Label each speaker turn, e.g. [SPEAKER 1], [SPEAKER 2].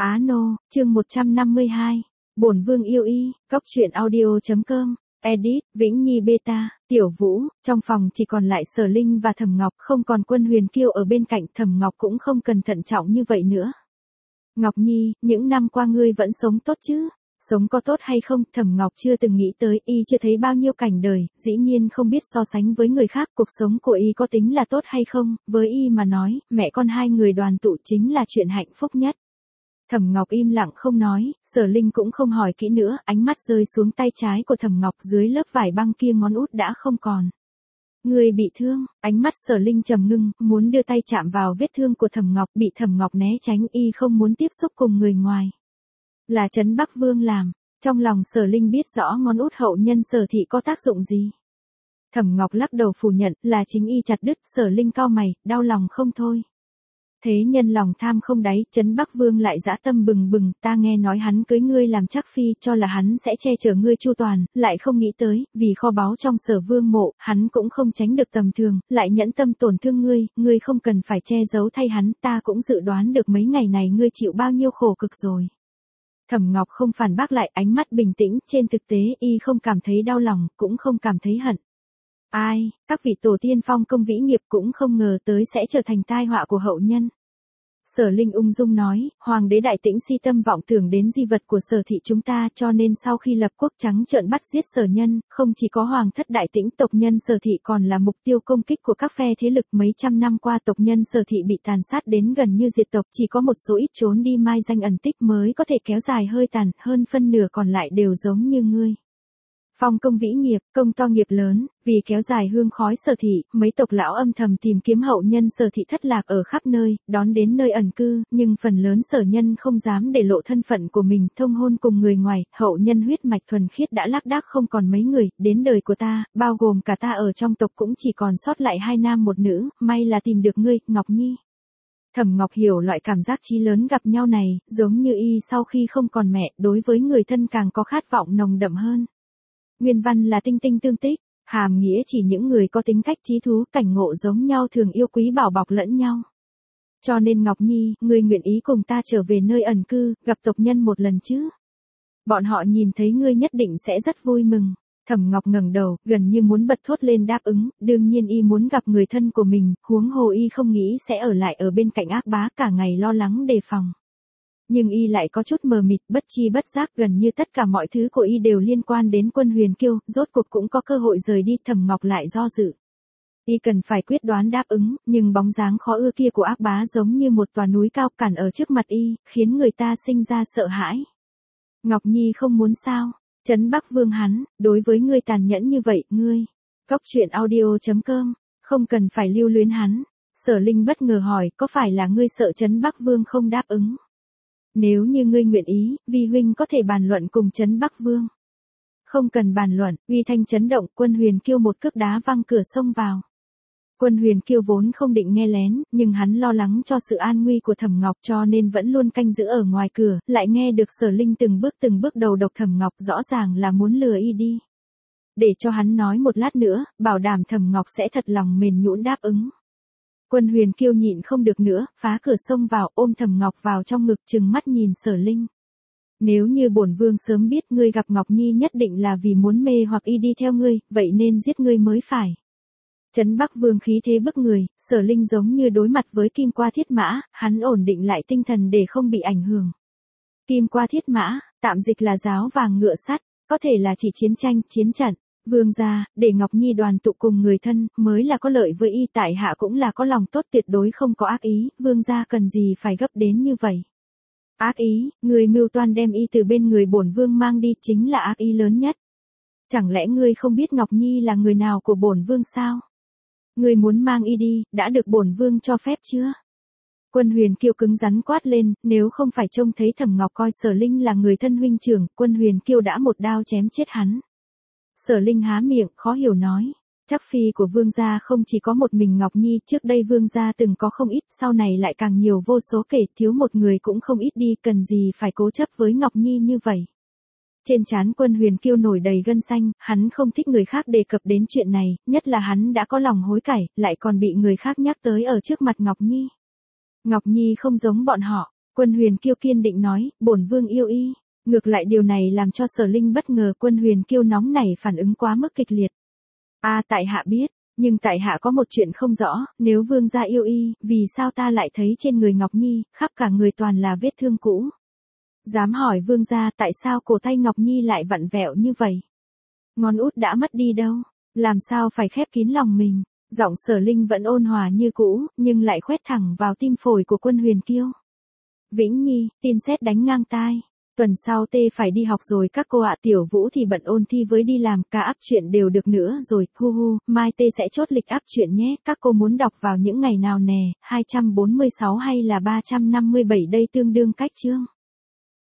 [SPEAKER 1] Á Nô, chương 152. Bổn vương yêu y, Cóc truyện audio.com. Edit, Vĩnh Nhi Beta, Tiểu Vũ, trong phòng chỉ còn lại Sở Linh và Thẩm Ngọc, không còn Quân Huyền Kiêu ở bên cạnh, Thẩm Ngọc cũng không cần thận trọng như vậy nữa. Ngọc Nhi, những năm qua ngươi vẫn sống tốt chứ? Sống có tốt hay không, Thẩm Ngọc chưa từng nghĩ tới, y chưa thấy bao nhiêu cảnh đời, dĩ nhiên không biết so sánh với người khác, cuộc sống của y có tính là tốt hay không, với y mà nói, mẹ con hai người đoàn tụ chính là chuyện hạnh phúc nhất. Thẩm Ngọc im lặng không nói, Sở Linh cũng không hỏi kỹ nữa, ánh mắt rơi xuống tay trái của Thẩm Ngọc, dưới lớp vải băng kia ngón út đã không còn. Người bị thương, ánh mắt Sở Linh trầm ngưng, muốn đưa tay chạm vào vết thương của Thẩm Ngọc, bị Thẩm Ngọc né tránh, y không muốn tiếp xúc cùng người ngoài. Là Trấn Bắc Vương làm, trong lòng Sở Linh biết rõ ngón út hậu nhân Sở thị có tác dụng gì. Thẩm Ngọc lắc đầu phủ nhận, là chính y chặt đứt. Sở Linh cau mày, đau lòng không thôi. Thế nhân lòng tham không đáy, Trấn Bắc Vương lại dã tâm bừng bừng, ta nghe nói hắn cưới ngươi làm trắc phi, cho là hắn sẽ che chở ngươi chu toàn, lại không nghĩ tới, vì kho báu trong Sở Vương mộ, hắn cũng không tránh được tầm thường, lại nhẫn tâm tổn thương ngươi không cần phải che giấu thay hắn, ta cũng dự đoán được mấy ngày này ngươi chịu bao nhiêu khổ cực rồi. Thẩm Ngọc không phản bác lại, ánh mắt bình tĩnh, trên thực tế, y không cảm thấy đau lòng, cũng không cảm thấy hận. Ai, các vị tổ tiên phong công vĩ nghiệp cũng không ngờ tới sẽ trở thành tai họa của hậu nhân. Sở Linh ung dung nói, Hoàng đế Đại Tĩnh si tâm vọng tưởng đến di vật của Sở thị chúng ta, cho nên sau khi lập quốc trắng trợn bắt giết Sở nhân, không chỉ có Hoàng thất Đại Tĩnh, tộc nhân Sở thị còn là mục tiêu công kích của các phe thế lực. Mấy trăm năm qua tộc nhân Sở thị bị tàn sát đến gần như diệt tộc, chỉ có một số ít trốn đi mai danh ẩn tích mới có thể kéo dài hơi tàn, hơn phân nửa còn lại đều giống như ngươi. Phong công vĩ nghiệp, công to nghiệp lớn, vì kéo dài hương khói Sở thị, mấy tộc lão âm thầm tìm kiếm hậu nhân Sở thị thất lạc ở khắp nơi, đón đến nơi ẩn cư, nhưng phần lớn Sở nhân không dám để lộ thân phận của mình, thông hôn cùng người ngoài, hậu nhân huyết mạch thuần khiết đã lác đác không còn mấy người, đến đời của ta, bao gồm cả ta ở trong tộc cũng chỉ còn sót lại 2 nam 1 nữ, may là tìm được ngươi, Ngọc Nhi. Thẩm Ngọc hiểu loại cảm giác chí lớn gặp nhau này, giống như y sau khi không còn mẹ, đối với người thân càng có khát vọng nồng đậm hơn. Nguyên văn là tinh tinh tương tích, hàm nghĩa chỉ những người có tính cách chí thú, cảnh ngộ giống nhau thường yêu quý bảo bọc lẫn nhau. Cho nên Ngọc Nhi, ngươi nguyện ý cùng ta trở về nơi ẩn cư, gặp tộc nhân một lần chứ? Bọn họ nhìn thấy ngươi nhất định sẽ rất vui mừng. Thẩm Ngọc ngẩng đầu, gần như muốn bật thốt lên đáp ứng, đương nhiên y muốn gặp người thân của mình, huống hồ y không nghĩ sẽ ở lại ở bên cạnh Ác Bá cả ngày lo lắng đề phòng. Nhưng y lại có chút mờ mịt, bất chi bất giác gần như tất cả mọi thứ của y đều liên quan đến Quân Huyền Kiêu, rốt cuộc cũng có cơ hội rời đi. Thẩm Ngọc lại do dự. Y cần phải quyết đoán đáp ứng, nhưng bóng dáng khó ưa kia của Ác Bá giống như một tòa núi cao cản ở trước mặt y, khiến người ta sinh ra sợ hãi. Ngọc Nhi không muốn sao? Trấn Bắc Vương hắn, đối với ngươi tàn nhẫn như vậy, ngươi. Cóc truyện audio.com, không cần phải lưu luyến hắn. Sở Linh bất ngờ hỏi, có phải là ngươi sợ Trấn Bắc Vương không đáp ứng? Nếu như ngươi nguyện ý, vi huynh có thể bàn luận cùng Trấn Bắc Vương. Không cần bàn luận, uy thanh chấn động, Quân Huyền Kiêu một cước đá văng cửa xông vào. Quân Huyền Kiêu vốn không định nghe lén, nhưng hắn lo lắng cho sự an nguy của Thẩm Ngọc cho nên vẫn luôn canh giữ ở ngoài cửa, lại nghe được Sở Linh từng bước đầu độc Thẩm Ngọc, rõ ràng là muốn lừa y đi. Để cho hắn nói một lát nữa, bảo đảm Thẩm Ngọc sẽ thật lòng mềm nhũn đáp ứng. Quân Huyền Kiêu nhịn không được nữa, phá cửa xông vào, ôm Thẩm Ngọc vào trong ngực, trừng mắt nhìn Sở Linh. Nếu như bổn vương sớm biết ngươi gặp Ngọc Nhi nhất định là vì muốn mê hoặc y đi theo ngươi, vậy nên giết ngươi mới phải. Trấn Bắc Vương khí thế bức người, Sở Linh giống như đối mặt với kim qua thiết mã, hắn ổn định lại tinh thần để không bị ảnh hưởng. Kim qua thiết mã, tạm dịch là giáo vàng ngựa sắt, có thể là chỉ chiến tranh, chiến trận. Vương gia, để Ngọc Nhi đoàn tụ cùng người thân, mới là có lợi với y, tại hạ cũng là có lòng tốt tuyệt đối không có ác ý, vương gia cần gì phải gấp đến như vậy. Ác ý, người mưu toan đem y từ bên người bổn vương mang đi chính là ác ý lớn nhất. Chẳng lẽ ngươi không biết Ngọc Nhi là người nào của bổn vương sao? Ngươi muốn mang y đi, đã được bổn vương cho phép chưa? Quân Huyền Kiêu cứng rắn quát lên, nếu không phải trông thấy Thẩm Ngọc coi Sở Linh là người thân huynh trưởng, Quân Huyền Kiêu đã một đao chém chết hắn. Sở Linh há miệng, khó hiểu nói. Chắc phi của vương gia không chỉ có một mình Ngọc Nhi, trước đây vương gia từng có không ít, sau này lại càng nhiều vô số kể, thiếu một người cũng không ít đi, cần gì phải cố chấp với Ngọc Nhi như vậy. Trên trán Quân Huyền Kiêu nổi đầy gân xanh, hắn không thích người khác đề cập đến chuyện này, nhất là hắn đã có lòng hối cải, lại còn bị người khác nhắc tới ở trước mặt Ngọc Nhi. Ngọc Nhi không giống bọn họ, Quân Huyền Kiêu kiên định nói, bổn vương yêu y. Ngược lại điều này làm cho Sở Linh bất ngờ, Quân Huyền Kiêu nóng nảy phản ứng quá mức kịch liệt. Tại hạ biết, nhưng tại hạ có một chuyện không rõ, nếu vương gia yêu y, vì sao ta lại thấy trên người Ngọc Nhi, khắp cả người toàn là vết thương cũ? Dám hỏi vương gia tại sao cổ tay Ngọc Nhi lại vặn vẹo như vậy? Ngón út đã mất đi đâu? Làm sao phải khép kín lòng mình? Giọng Sở Linh vẫn ôn hòa như cũ, nhưng lại khoét thẳng vào tim phổi của Quân Huyền Kiêu. Vĩnh Nhi, tin sét đánh ngang tai. Tuần sau tê phải đi học rồi các cô ạ. Tiểu Vũ thì bận ôn thi với đi làm, cả áp truyện đều được nữa rồi. Mai tê sẽ chốt lịch áp truyện nhé. Các cô muốn đọc vào những ngày nào nè? 246 hay là 357 đây tương đương cách chương?